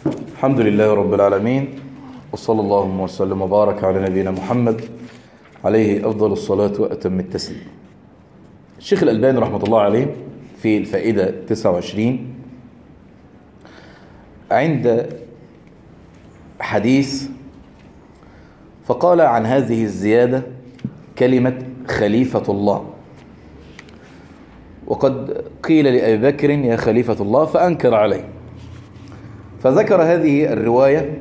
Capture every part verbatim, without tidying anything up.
الحمد لله رب العالمين، وصلى الله وسلم وبارك على نبينا محمد عليه أفضل الصلاة وأتم التسليم. الشيخ الألباني رحمة الله عليه في الفائدة تسعة وعشرين عند حديث فقال عن هذه الزيادة كلمة خليفة الله، وقد قيل لأبي بكر يا خليفة الله فأنكر عليه، فذكر هذه الرواية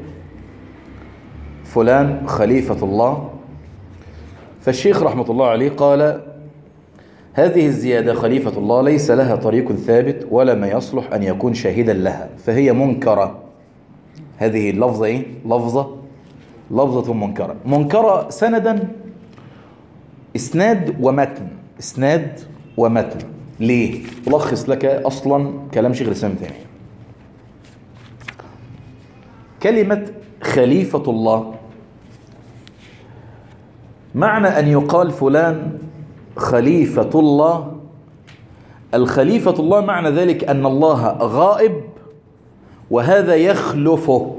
فلان خليفة الله. فالشيخ رحمة الله عليه قال هذه الزيادة خليفة الله ليس لها طريق ثابت ولا ما يصلح أن يكون شاهدا لها، فهي منكرة. هذه اللفظة إيه؟ لفظة لفظة منكرة منكرة سندا، إسناد ومتن، إسناد ومتن. ليه؟ ألخص لك أصلا كلام شيخ الإسلام تيمية. كلمة خليفة الله معنى أن يقال فلان خليفة الله. الخليفة الله معنى ذلك أن الله غائب وهذا يخلفه،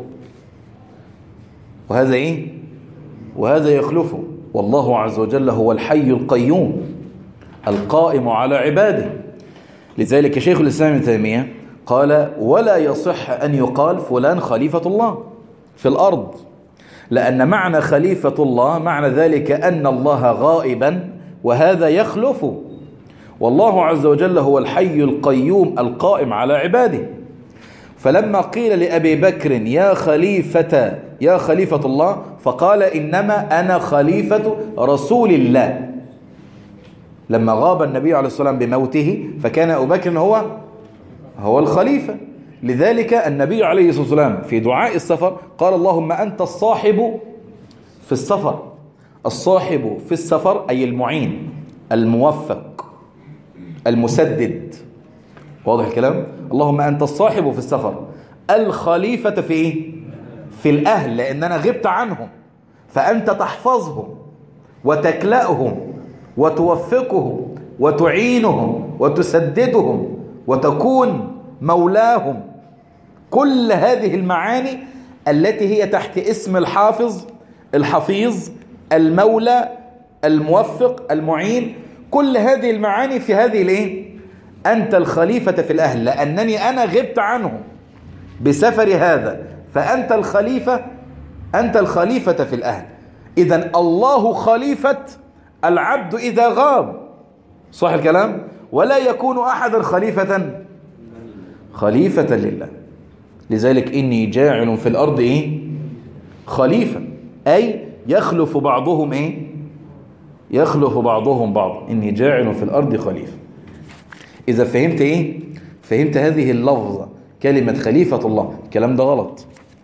وهذا إيه؟ وهذا يخلفه. والله عز وجل هو الحي القيوم القائم على عباده. لذلك شيخ الإسلام ابن تيمية قال ولا يصح أن يقال فلان خليفة الله في الأرض، لأن معنى خليفة الله معنى ذلك أن الله غائبا وهذا يخلفه، والله عز وجل هو الحي القيوم القائم على عباده. فلما قيل لأبي بكر يا خليفة يا خليفة الله فقال إنما أنا خليفة رسول الله. لما غاب النبي عليه الصلاة والسلام بموته فكان أبو بكر هو هو الخليفة. لذلك النبي عليه الصلاة والسلام في دعاء السفر قال اللهم أنت الصاحب في السفر. الصاحب في السفر أي المعين الموفق المسدد. واضح الكلام؟ اللهم أنت الصاحب في السفر. الخليفة في إيه؟ في الأهل، لأن أنا غبت عنهم فأنت تحفظهم وتكلأهم وتوفقهم وتعينهم وتسددهم وتكون مولاهم. كل هذه المعاني التي هي تحت اسم الحافظ الحفيظ المولى الموفق المعين، كل هذه المعاني في هذه الايه؟ أنت الخليفة في الأهل، لأنني أنا غبت عنهم بسفر هذا، فأنت الخليفة أنت الخليفة في الأهل. إذن الله خليفة العبد إذا غاب، صح الكلام؟ ولا يكون أحد خليفة خليفة لله. لذلك إني جاعل في الأرض إيه؟ خليفة، أي يخلف بعضهم إيه؟ يخلف بعضهم بعض. إني جاعل في الأرض خليفة. إذا فهمت إيه؟ فهمت هذه اللفظة كلمة خليفة الله، الكلام ده غلط.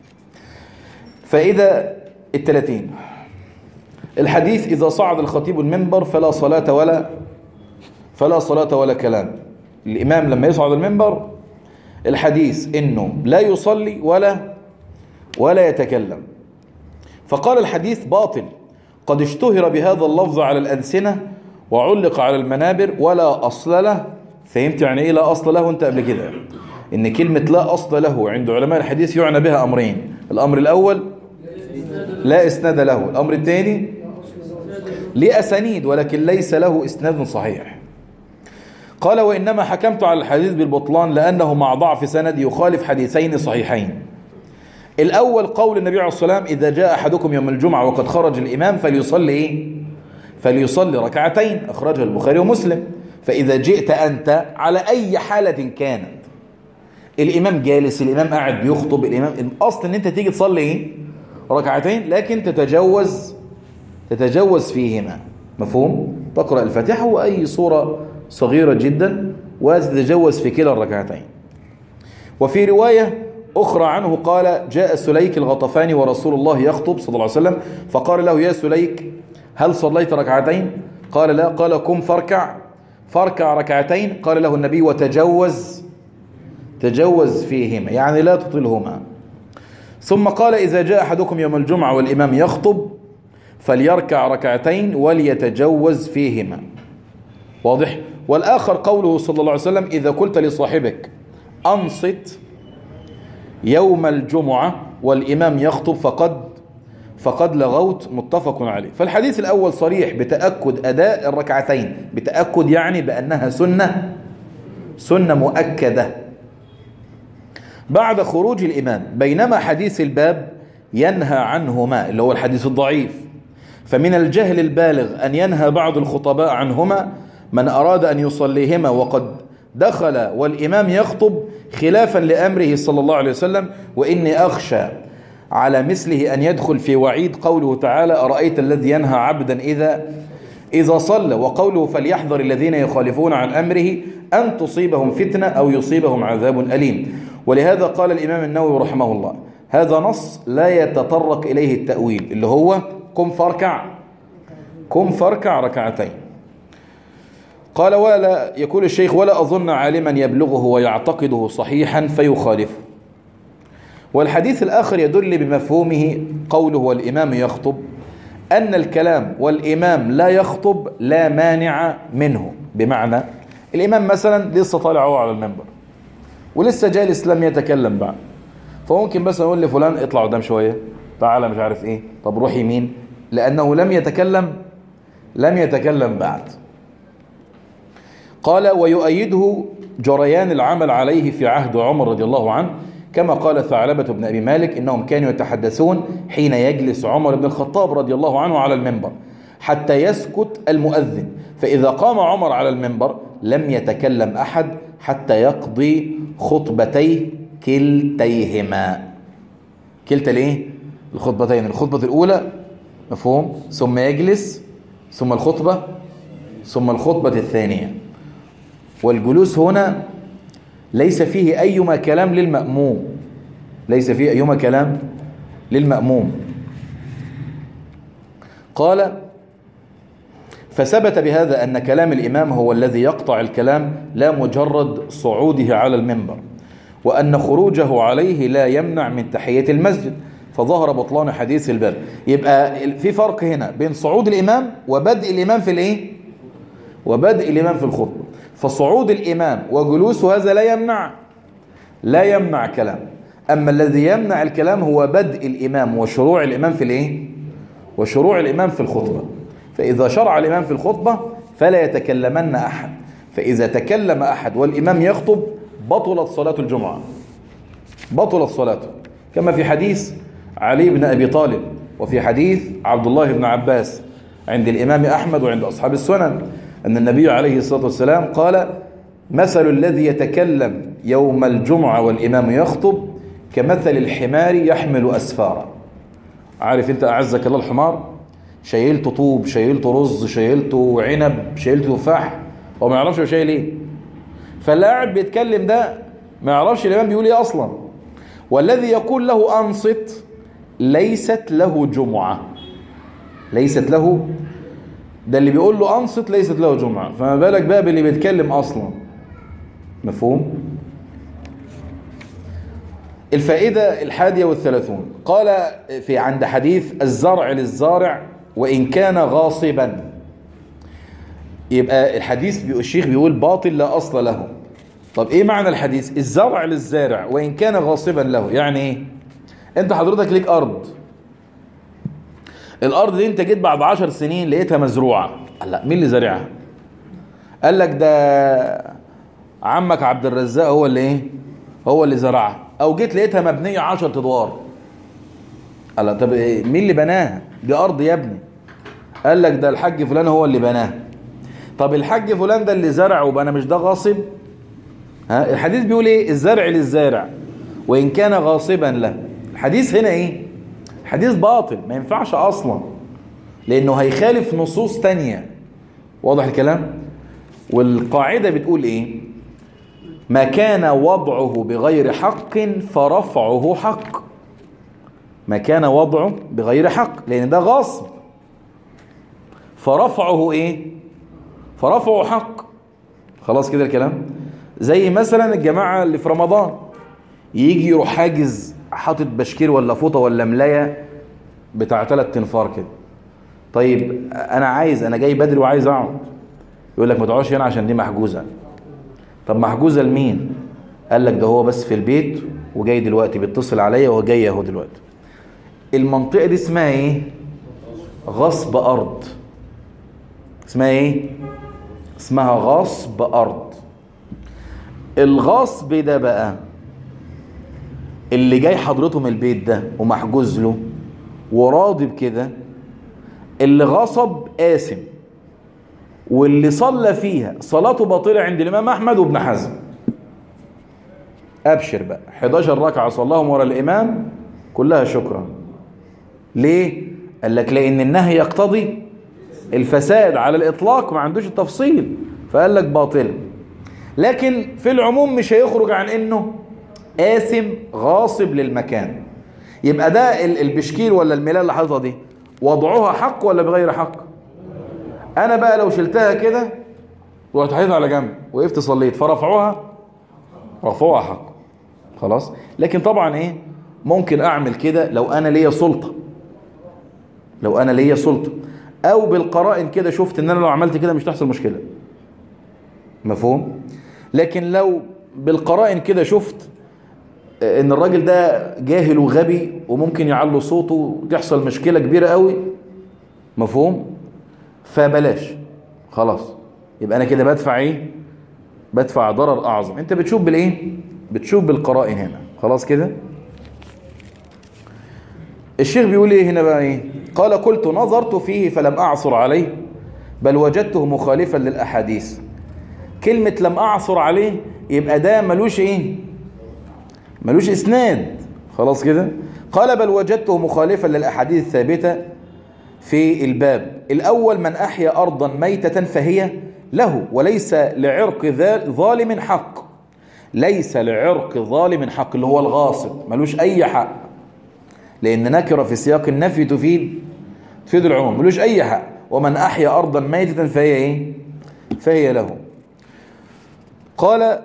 فإذا الثلاثين الحديث إذا صعد الخطيب المنبر فلا صلاة ولا فلا صلاة ولا كلام. الإمام لما يصعد المنبر الحديث إنه لا يصلي ولا ولا يتكلم. فقال الحديث باطل قد اشتهر بهذا اللفظ على الألسنة وعلق على المنابر ولا أصل له. فهمت يعني إيه لا أصل له أنت قبل كده؟ إن كلمة لا أصل له عند علماء الحديث يعنى بها أمرين. الأمر الأول لا إسناد له، الأمر الثاني ليه أسانيد ولكن ليس له إسناد صحيح. قال وإنما حكمت على الحديث بالبطلان لأنه مع ضعف سند يخالف حديثين صحيحين. الأول قول النبي عليه الصلاة والسلام إذا جاء أحدكم يوم الجمعة وقد خرج الإمام فليصلي إيه؟ فليصلي ركعتين، أخرجه البخاري ومسلم. فإذا جئت أنت على أي حالة كانت، الإمام جالس، الإمام قاعد بيخطب، الإمام الأصل أن أنت تيجي تصلي إيه؟ ركعتين، لكن تتجوز تتجوز فيهما. مفهوم؟ تقرأ الفاتحة وأي سورة صغيرة جدا وتتجوز في كلا الركعتين. وفي رواية أخرى عنه قال جاء سليك الغطفاني ورسول الله يخطب صلى الله عليه وسلم فقال له يا سليك هل صليت ركعتين؟ قال لا. قال قم فاركع فاركع ركعتين. قال له النبي وتجوز تجوز فيهما، يعني لا تطلهما. ثم قال إذا جاء أحدكم يوم الجمعة والإمام يخطب فليركع ركعتين وليتجوز فيهما. واضح؟ والآخر قوله صلى الله عليه وسلم إذا قلت لصاحبك أنصت يوم الجمعة والإمام يخطب فقد فقد لغوت، متفق عليه. فالحديث الأول صريح بتأكد أداء الركعتين، بتأكد يعني بأنها سنة سنة مؤكدة بعد خروج الإمام، بينما حديث الباب ينهى عنهما اللي هو الحديث الضعيف. فمن الجهل البالغ أن ينهى بعض الخطباء عنهما من أراد أن يصليهما وقد دخل والإمام يخطب خلافا لأمره صلى الله عليه وسلم. وإني أخشى على مثله أن يدخل في وعيد قوله تعالى أرأيت الذي ينهى عبدا إذا إذا صلى، وقوله فليحذر الذين يخالفون عن أمره أن تصيبهم فتنة أو يصيبهم عذاب أليم. ولهذا قال الإمام النووي رحمه الله هذا نص لا يتطرق إليه التأويل، اللي هو قم فاركع قم فاركع ركعتين. قال ولا يقول الشيخ ولا أظن عالما يبلغه ويعتقده صحيحا فيخالفه. والحديث الآخر يدل بمفهومه قوله والإمام يخطب أن الكلام والإمام لا يخطب لا مانع منه، بمعنى الإمام مثلا لسه طالع هو على المنبر ولسه جالس لم يتكلم بعد، فممكن بس أقول لفلان اطلع قدام شوية، تعالى مش عارف ايه، طب روح يمين، لأنه لم يتكلم لم يتكلم بعد. قال ويؤيده جريان العمل عليه في عهد عمر رضي الله عنه، كما قال ثعلبة بن أبي مالك إنهم كانوا يتحدثون حين يجلس عمر بن الخطاب رضي الله عنه على المنبر حتى يسكت المؤذن، فإذا قام عمر على المنبر لم يتكلم أحد حتى يقضي خطبتيه كلتيهما. كلتا الايه؟ الخطبتين، الخطبة الأولى مفهوم، ثم يجلس، ثم الخطبة، ثم الخطبة الثانية. والجلوس هنا ليس فيه أيما كلام للمأموم، ليس فيه أيما كلام للمأموم. قال فثبت بهذا أن كلام الإمام هو الذي يقطع الكلام لا مجرد صعوده على المنبر، وأن خروجه عليه لا يمنع من تحية المسجد، فظهر بطلان حديث الباب. يبقى في فرق هنا بين صعود الإمام وبدء الإمام في الإيه؟ وبدء الإمام في الخطبة. فصعود الإمام وجلوسه هذا لا يمنع لا يمنع كلام، أما الذي يمنع الكلام هو بدء الإمام وشروع الإمام في الإيه؟ وشروع الإمام في الخطبة. فإذا شرع الإمام في الخطبة فلا يتكلمن أحد، فإذا تكلم أحد والإمام يخطب بطلت صلاة الجمعة، بطلت صلاته، كما في حديث علي بن أبي طالب وفي حديث عبد الله بن عباس عند الإمام أحمد وعند أصحاب السنن أن النبي عليه الصلاة والسلام قال مثل الذي يتكلم يوم الجمعة والإمام يخطب كمثل الحمار يحمل أسفارا. عارف أنت أعزك الله الحمار شايلته طوب، شايلته رز، شايلته عنب، شايلته تفاح، هو ما يعرفش هو شايل ايه. فاللي قاعد بيتكلم ده ما يعرفش الإمام بيقول ايه أصلا. والذي يقول له أنصت ليست له جمعة، ليست له، ده اللي بيقول له أنصت ليست له جمعة، فما بالك بقى باللي بيتكلم أصلا. مفهوم؟ الفائدة الحادية والثلاثون قال في عند حديث الزرع للزارع وإن كان غاصبا. يبقى الحديث الشيخ بيقول باطل لا أصل له. طب إيه معنى الحديث؟ الزرع للزارع وإن كان غاصبا له، يعني إيه؟ أنت حضرتك ليك أرض، الأرض دي أنت جيت بعد عشر سنين لقيتها مزروعة، لا مين اللي زارعها؟ قال لك ده عمك عبد الرزاق هو اللي إيه؟ هو اللي زرعها. أو جيت لقيتها مبنية عشر أدوار، قال لك طب إيه؟ مين اللي بناها؟ دي أرض يا ابني. قال لك ده الحاج فلان هو اللي بناها. طب الحاج فلان ده اللي زرع وبنى، مش ده غاصب؟ ها الحديث بيقول ايه؟ الزرع للزارع وإن كان غاصبا له. الحديث هنا ايه؟ حديث باطل، ما ينفعش أصلا، لأنه هيخالف نصوص تانية. واضح الكلام؟ والقاعدة بتقول ايه؟ ما كان وضعه بغير حق فرفعه حق. ما كان وضعه بغير حق، لأن ده غصب، فرفعه ايه؟ فرفعه حق. خلاص كده الكلام. زي مثلا الجماعة اللي في رمضان يجي يروح حاجز حاطط بشكير ولا فوطة ولا ملاية بتاع ثلاث تنفار كده. طيب انا عايز، انا جاي بدري وعايز اقعد، يقول لك ما تقعدش هنا عشان دي محجوزة. طب محجوزة لمين؟ قال لك ده هو بس في البيت وجاي دلوقتي بيتصل عليا وجاي اهو دلوقتي. المنطقة دي اسمها ايه؟ غصب ارض. اسمها ايه؟ اسمها غصب ارض. الغصب ده بقى اللي جاي حضرته من البيت ده ومحجوز له وراضي بكده، اللي غصب آثم، واللي صلى فيها صلاته باطلة عند الإمام أحمد وابن حزم. أبشر بقى، حداشر ركعة صلاهم ورا الإمام كلها شكرا. ليه؟ قال لك لأن النهي يقتضي الفساد على الإطلاق، ما عندوش التفصيل، فقال لك باطلة. لكن في العموم مش هيخرج عن إنه آثم غاصب للمكان. يبقى ده البشكير ولا الملاية اللي حاططها دي وضعوها حق ولا بغير حق؟ انا بقى لو شلتها كده ورحت حاططها على جنب وقفت صليت فرفعوها، رفعوها حق خلاص. لكن طبعا ايه، ممكن اعمل كده لو انا ليا سلطة، لو انا ليا سلطة، او بالقرائن كده شفت ان انا لو عملت كده مش تحصل مشكلة، مفهوم؟ لكن لو بالقرائن كده شفت ان الراجل ده جاهل وغبي وممكن يعلو صوته وتحصل مشكلة كبيرة قوي، مفهوم؟ فبلاش خلاص. يبقى انا كده بدفع ايه؟ بدفع ضرر اعظم. انت بتشوف بالايه؟ بتشوف بالقرائن هنا خلاص كده. الشيخ بيقول ايه هنا بقى ايه؟ قال قلت نظرت فيه فلم اعثر عليه بل وجدته مخالفا للاحاديث. كلمة لم اعثر عليه يبقى ده ملوش ايه؟ ملوش اسناد خلاص كده. قال بل وجدته مخالفا للاحاديث الثابته في الباب الاول: من احيا ارضا ميتة فهي له وليس لعرق ظالم حق. ليس لعرق ظالم حق اللي هو الغاصب، ملوش اي حق، لان نكره في سياق النفي تفيد تفيد العموم، ملوش اي حق. ومن احيا ارضا ميتة فهي ايه؟ فهي له. قال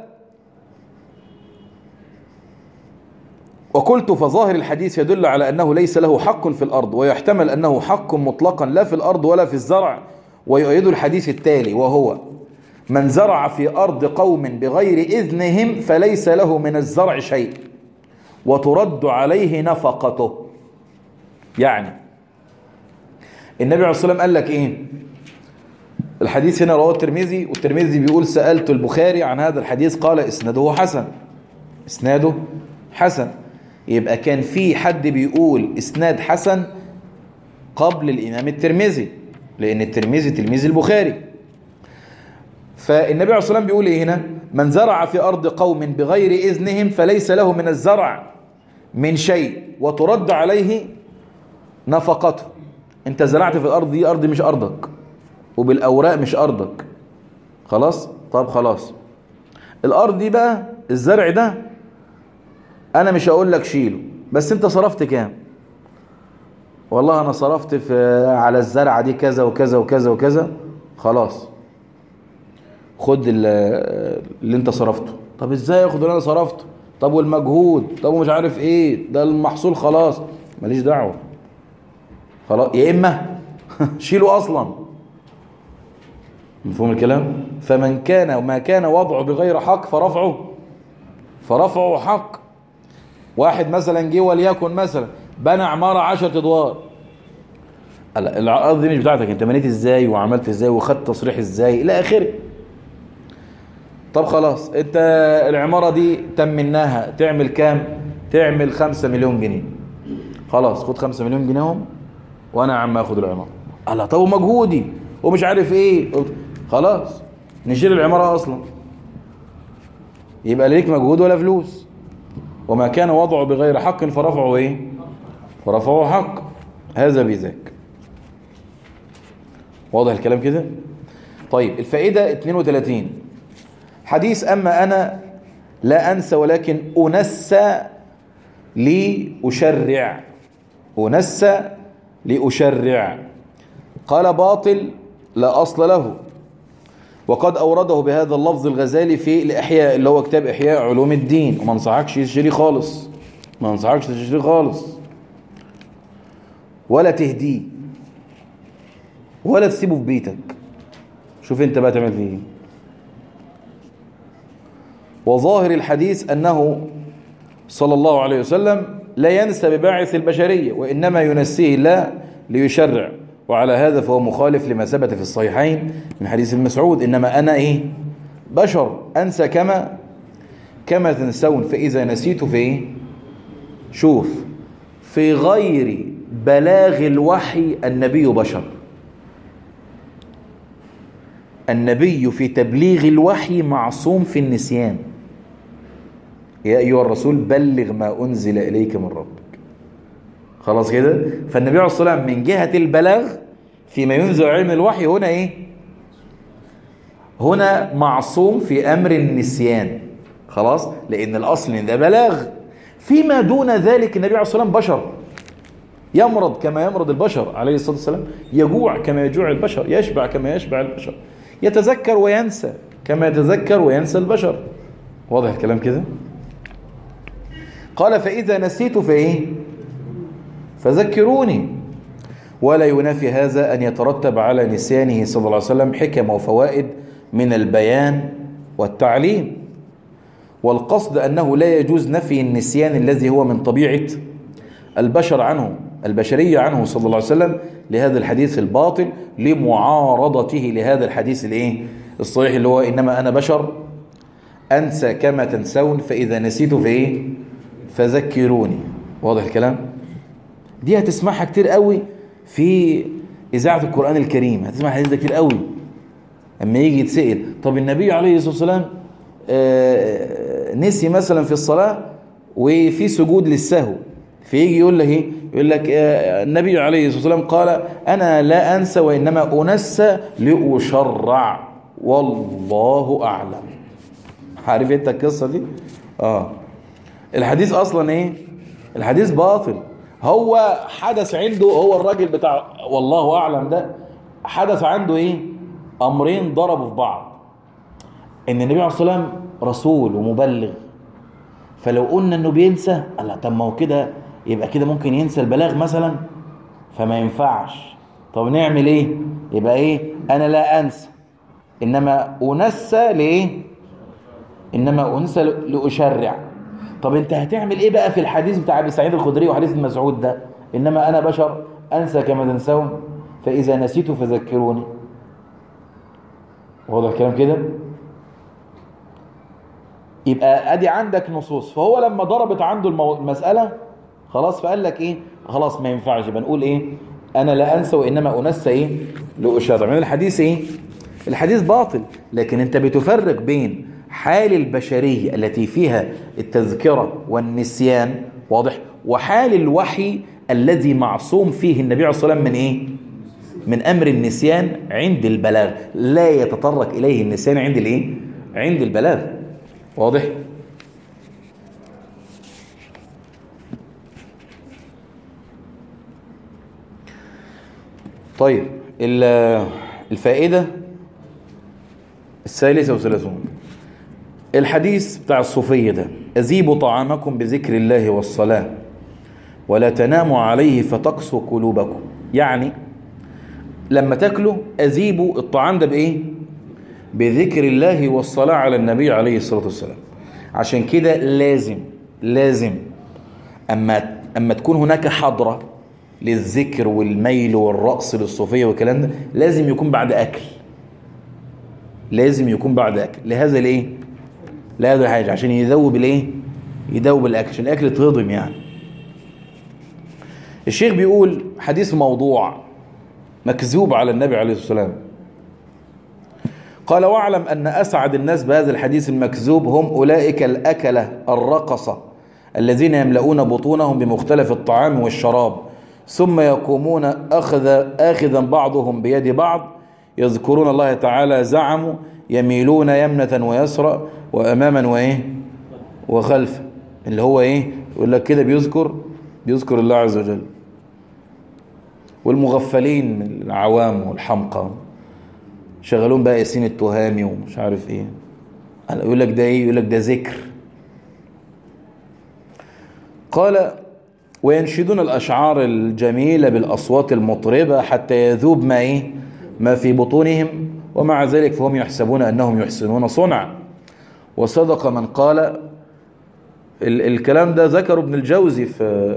وقلت فظاهر الحديث يدل على أنه ليس له حق في الأرض، ويحتمل أنه حق مطلقا لا في الأرض ولا في الزرع. ويؤيد الحديث التالي وهو: من زرع في أرض قوم بغير إذنهم فليس له من الزرع شيء وترد عليه نفقته. يعني النبي عليه الصلاة والسلام قال لك إيه؟ الحديث هنا رواه الترمذي، والترمذي بيقول سألت البخاري عن هذا الحديث قال إسناده حسن. إسناده حسن. يبقى كان في حد بيقول إسناد حسن قبل الإمام الترمذي، لأن الترمذي تلميذ البخاري. فالنبي عليه الصلاة والسلام بيقول إيه هنا؟ من زرع في أرض قوم بغير إذنهم فليس له من الزرع من شيء وترد عليه نفقته. أنت زرعت في الأرض دي، أرض مش أرضك، وبالأوراق مش أرضك، خلاص؟ طب خلاص، الأرض دي بقى الزرع ده أنا مش هقول لك شيله، بس أنت صرفت كام؟ والله أنا صرفت في على الزرعة دي كذا وكذا وكذا وكذا. خلاص خد اللي أنت صرفته. طب إزاي أخد اللي أنا صرفته؟ طب والمجهود؟ طب ومش عارف إيه ده المحصول. خلاص ماليش دعوة، خلاص. يا إما شيله أصلا. مفهوم الكلام؟ فمن كان وما كان وضعه بغير حق فرفعه فرفعه حق. واحد مثلا جه وليكن مثلا بنى عمارة عشرة ادوار. الارض دي مش بتاعتك، انت بنيت ازاي وعملت ازاي وخدت تصريح ازاي الى اخره. طب خلاص، انت العمارة دي تمناها تعمل كام؟ تعمل خمسة مليون جنيه. خلاص خد خمسة مليون جنيهم وانا يا عم اخد العمارة. الله، طب ومجهودي ومش عارف ايه. خلاص نشيل العمارة اصلا، يبقى ليك مجهود ولا فلوس. وما كان وضعه بغير حق فرفعه ايه؟ فرفعه حق. هذا بذاك. واضح الكلام كده؟ طيب الفائدة اثنين وثلاثين. حديث أما أنا لا أنسى ولكن أنسى لأشرع. أنسى لأشرع. قال باطل لا أصل له، وقد أورده بهذا اللفظ الغزالي في الإحياء اللي هو كتاب إحياء علوم الدين. وما انصحكش تشتري خالص، ما انصحكش تشتري خالص ولا تهديه ولا تسيبه في بيتك. شوف انت بقى تعمل فيه ايه. وظاهر الحديث أنه صلى الله عليه وسلم لا ينسى بباعث البشرية، وإنما ينسيه الله ليشرع، وعلى هذا فهو مخالف لما ثبت في الصحيحين من حديث ابن مسعود: إنما أنا إيه بشر أنسى كما كما تنسون، فإذا نسيت في إيه شوف في غير بلاغ الوحي النبي بشر. النبي في تبليغ الوحي معصوم في النسيان. يا أيها الرسول بلغ ما أنزل إليك من ربك. خلاص كده. فالنبي عليه الصلاة والسلام من جهة البلاغ فيما ينزل علم الوحي هنا إيه هنا معصوم في أمر النسيان. خلاص، لأن الأصل إن ده بلاغ. فيما دون ذلك النبي عليه الصلاة والسلام بشر، يمرض كما يمرض البشر عليه الصلاة والسلام، يجوع كما يجوع البشر، يشبع كما يشبع البشر، يتذكر وينسى كما يتذكر وينسى البشر. واضح الكلام كده؟ قال: فإذا نسيت فإيه فذكروني. ولا ينافي هذا أن يترتب على نسيانه صلى الله عليه وسلم حكم وفوائد من البيان والتعليم. والقصد أنه لا يجوز نفي النسيان الذي هو من طبيعة البشر عنه البشرية عنه صلى الله عليه وسلم لهذا الحديث الباطل، لمعارضته لهذا الحديث الايه الصحيح اللي هو إنما أنا بشر أنسى كما تنسون، فإذا نسيت فإيه فذكروني. واضح الكلام؟ دي هتسمعها كتير قوي في إذاعة القرآن الكريم، هتسمع الحديث ده كتير قوي. أما يجي يتسأل طب النبي عليه الصلاة والسلام آه نسي مثلا في الصلاة وفي سجود للسهو، فيجي يقول لك ايه يقول لك آه النبي عليه الصلاة والسلام قال: أنا لا أنسى وإنما أنسى لأشرع والله أعلم. عارف انت القصة دي؟ اه الحديث أصلا ايه الحديث باطل. هو حدث عنده، هو الراجل بتاع والله أعلم ده حدث عنده ايه أمرين ضربوا في بعض. ان النبي عليه الصلاة والسلام رسول ومبلغ، فلو قلنا انه بينسى الله، طب ما هو كده يبقى كده ممكن ينسى البلاغ مثلا، فما ينفعش. طب نعمل ايه؟ يبقى ايه انا لا انسى انما انسى لايه انما انسى لاشرع. طب انت هتعمل ايه بقى في الحديث بتاع ابي سعيد الخدري وحديث ابن مسعود ده: انما انا بشر انسى كما تنسون فاذا نسيت فذكروني. واضح الكلام كده؟ يبقى ادي عندك نصوص. فهو لما ضربت عنده المو... المسألة خلاص، فقال لك ايه خلاص ما ينفعش، يبقى نقول ايه انا لا انسى وانما انسى ايه لاشرع. من الحديث ايه الحديث باطل، لكن انت بتفرق بين حال البشرية التي فيها التذكرة والنسيان، واضح، وحال الوحي الذي معصوم فيه النبي عليه الصلاة والسلام من ايه من امر النسيان عند البلاغ، لا يتطرق اليه النسيان عند الايه عند البلاغ. واضح؟ طيب الفائدة الثالثة وثلاثون، الحديث بتاع الصوفية ده: أذيبوا طعامكم بذكر الله والصلاة ولا تناموا عليه فتقسوا قلوبكم. يعني لما تاكلوا أذيبوا الطعام ده بإيه؟ بذكر الله والصلاة على النبي عليه الصلاة والسلام. عشان كده لازم لازم أما, أما تكون هناك حضرة للذكر والميل والرقص للصوفية والكلام ده، لازم يكون بعد أكل لازم يكون بعد أكل لهذا الإيه لهذا الحاجة، عشان يذوب الإيه يذوب الأكل، عشان الأكل يتهضم. يعني الشيخ بيقول حديث موضوع مكذوب على النبي عليه الصلاة والسلام. قال: واعلم أن أسعد الناس بهذا الحديث المكذوب هم أولئك الأكلة الرقصة الذين يملؤون بطونهم بمختلف الطعام والشراب، ثم يقومون أخذ آخذا بعضهم بيد بعض يذكرون الله تعالى، زعموا يميلون يمنة ويسرى وأماما وإيه وخلفا. اللي هو إيه يقول لك كده بيذكر بيذكر الله عز وجل. والمغفلين من العوام والحمقى شغلون بقى ياسين التهامي ومش عارف ايه، يقول لك ده ايه يقول لك ده ذكر. قال: وينشدون الاشعار الجميله بالاصوات المطربه حتى يذوب ما ايه ما في بطونهم، ومع ذلك فهم يحسبون انهم يحسنون صنعا. وصدق من قال. ال الكلام ده ذكره ابن الجوزي في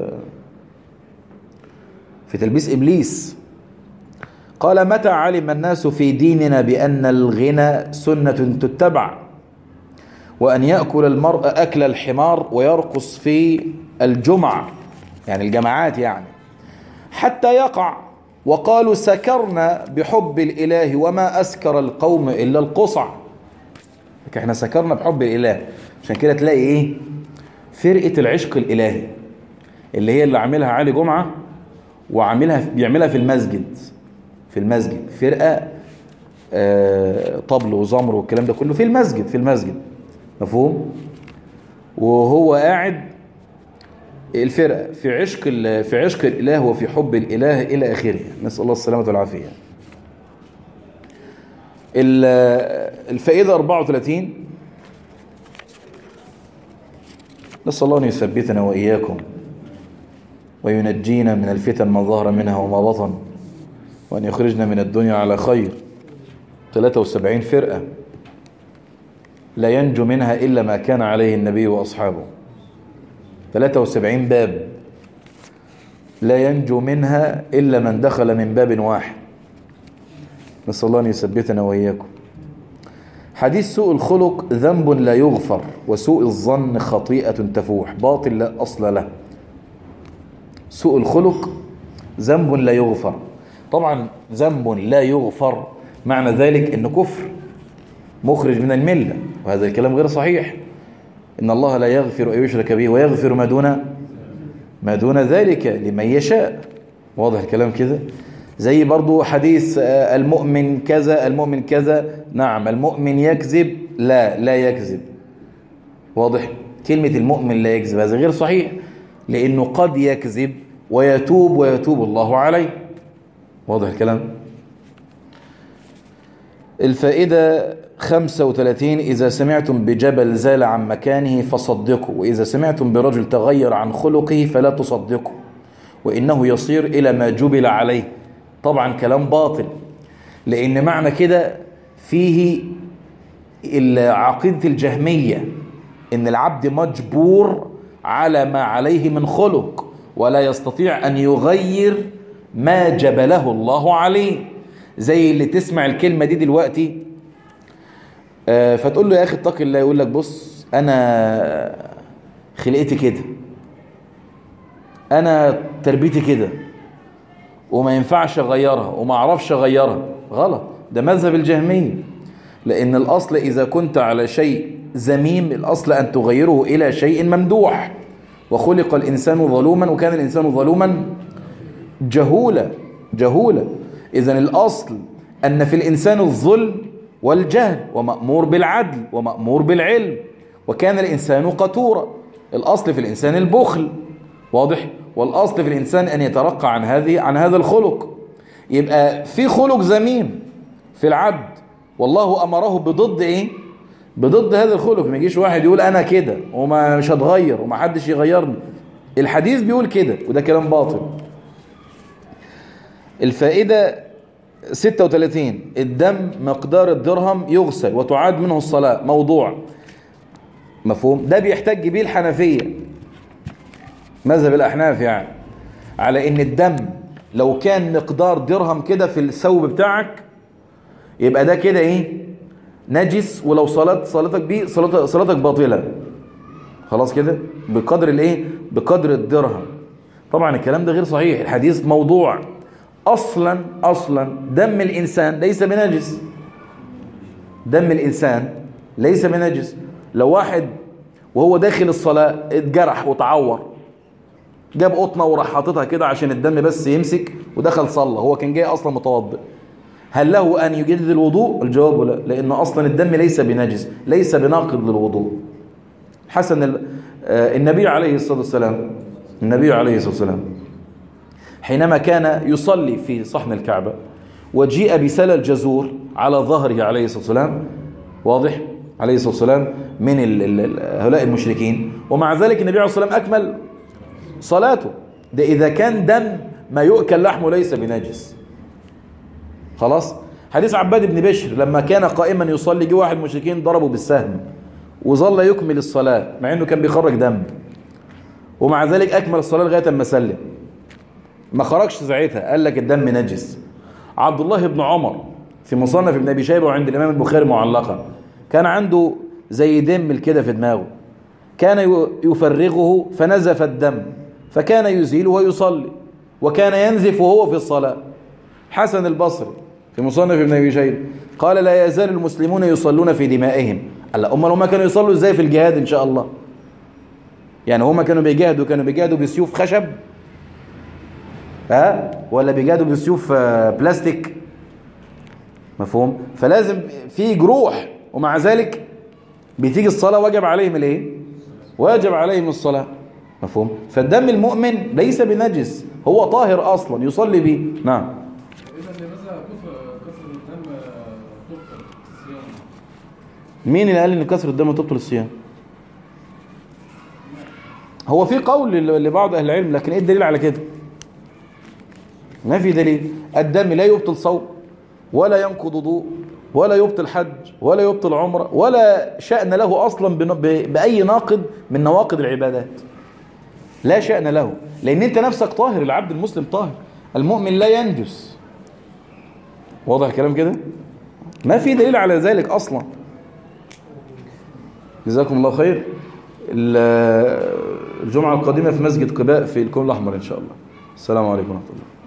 في تلبيس إبليس. قال: متى علم الناس في ديننا بأن الغنى سنة تتبع، وأن يأكل المرء أكل الحمار ويرقص في الجمع، يعني الجماعات يعني، حتى يقع، وقالوا سكرنا بحب الإله وما أسكر القوم إلا القصع. احنا سكرنا بحب الإله. عشان كده تلاقي ايه فرقة العشق الإلهي اللي هي اللي عاملها علي جمعة وعاملها بيعملها في المسجد في المسجد فرقة آه طبل وزمر والكلام ده كله في المسجد في المسجد مفهوم. وهو قاعد الفرقة في عشق في عشق الإله وفي حب الإله إلى آخره. نسأل الله السلامة والعافية. الفائدة أربعة وثلاثين. نسأل الله أن يثبتنا وإياكم وينجينا من الفتن ما ظهر منها وما بطن، وأن يخرجنا من الدنيا على خير. ثلاثة وسبعين فرقة لا ينجو منها إلا ما كان عليه النبي وأصحابه. ثلاثة وسبعين باب لا ينجو منها إلا من دخل من باب واحد. نسأل الله أن يثبتنا وإياكم. حديث سوء الخلق ذنب لا يغفر، وسوء الظن خطيئة تفوح، باطل لا أصل له. سوء الخلق ذنب لا يغفر. طبعا ذنب لا يغفر معنى ذلك إنه كفر مخرج من الملة، وهذا الكلام غير صحيح. إن الله لا يغفر أن يشرك به ويغفر ما دون ما دون ذلك لمن يشاء. واضح الكلام كده؟ زي برضو حديث المؤمن كذا المؤمن كذا. نعم المؤمن يكذب، لا لا يكذب. واضح؟ كلمة المؤمن لا يكذب هذا غير صحيح، لأنه قد يكذب ويتوب ويتوب الله عليه. واضح الكلام؟ الفائدة خمسة وثلاثين. إذا سمعتم بجبل زال عن مكانه فصدقوا، وإذا سمعتم برجل تغير عن خلقه فلا تصدقوا، وإنه يصير إلى ما جبل عليه. طبعا كلام باطل، لأن معنى كده فيه عقيدة الجهمية إن العبد مجبور على ما عليه من خلق، ولا يستطيع أن يغير ما جبله الله عليه. زي اللي تسمع الكلمة دي دلوقتي آه فتقول له يا أخي اتق الله، يقول لك بص أنا خلقتي كده، أنا تربيتي كده، وما ينفعش أغيرها وما أعرفش أغيرها. غلط، ده مذهب الجهمية. لأن الأصل إذا كنت على شيء ذميم الأصل أن تغيره إلى شيء ممدوح. وخلق الإنسان ظلوما وكان الإنسان ظلوما جهولا جهولا. إذن الأصل أن في الإنسان الظلم والجهل، ومأمور بالعدل ومأمور بالعلم، وكان الإنسان قتورا. الأصل في الإنسان البخل. واضح؟ والأصل في الإنسان أن يترقى عن هذه عن هذا الخلق. يبقى في خلق ذميم في العبد، والله أمره بضد إيه؟ بضد هذا الخلق. ما يجيش واحد يقول أنا كده وما مش هتغير وما حدش يغيرني. الحديث بيقول كده، وده كلام باطل. الفائدة ستة وثلاثين. الدم مقدار الدرهم يغسل وتعاد منه الصلاة. موضوع مفهوم؟ ده بيحتج بيه الحنفية مذهب الأحناف، يعني على إن الدم لو كان مقدار درهم كده في الثوب بتاعك يبقى ده كده إيه؟ نجس، ولو صلات صلاتك بيه صلاتك, صلاتك باطلة. خلاص كده بقدر الإيه؟ بقدر الدرهم. طبعا الكلام ده غير صحيح، الحديث موضوع. أصلا أصلا دم الإنسان ليس بنجس. دم الإنسان ليس بنجس. لو واحد وهو داخل الصلاة اتجرح وتعور، جاب قطنة وراح حاططها كده عشان الدم بس يمسك ودخل صلى، هو كان جاي أصلا متوضئ، هل له أن يجدد الوضوء؟ الجواب لا، لأن أصلا الدم ليس بنجس، ليس بناقض للوضوء. حسن النبي عليه الصلاة والسلام النبي عليه الصلاة والسلام حينما كان يصلي في صحن الكعبة وجيء بسلل جزور على ظهره عليه الصلاة والسلام، واضح عليه الصلاة والسلام، من هؤلاء المشركين، ومع ذلك النبي عليه الصلاة والسلام أكمل صلاته. ده إذا كان دم ما يؤكل لحمه ليس بنجس. خلاص. حديث عباد بن بشر لما كان قائما يصلي جه واحد مشركين ضربه بالسهم وظل يكمل الصلاة مع انه كان بيخرج دم، ومع ذلك اكمل الصلاة لغاية ما سلم، ما خرجش ساعتها، قال لك الدم نجس. عبد الله بن عمر في مصنف ابن ابي شيبة وعند الامام البخاري معلقا، كان عنده زي دم كده في دماغه، كان يفرغه فنزف الدم فكان يزيله ويصلي، وكان ينزف وهو في الصلاة. حسن البصري في مصنف ابن ابي شيبة قال لا يزال المسلمون يصلون في دمائهم. قال امال هم كانوا يصلوا ازاي في الجهاد ان شاء الله؟ يعني هم كانوا بيجاهدوا كانوا بيجاهدوا بسيوف خشب ها ولا بيجاهدوا بسيوف بلاستيك؟ مفهوم؟ فلازم في جروح، ومع ذلك بتيجي الصلاة واجب عليهم الايه؟ واجب عليهم الصلاة. مفهوم؟ فالدم المؤمن ليس بنجس، هو طاهر اصلا يصلي به. نعم. مين اللي قال ان كسر الدم تبطل الصيام؟ هو في قول لبعض اهل العلم، لكن ايه الدليل على كده؟ ما في دليل. الدم لا يبطل صوم ولا ينقض وضوء ولا يبطل حج ولا يبطل عمره ولا شأن له اصلا باي ناقض من نواقض العبادات، لا شأن له، لان انت نفسك طاهر، العبد المسلم طاهر، المؤمن لا ينجس. واضح الكلام كده؟ ما في دليل على ذلك اصلا. جزاكم الله خير. الجمعة القادمة في مسجد قباء في الكون الأحمر إن شاء الله. السلام عليكم ورحمة الله.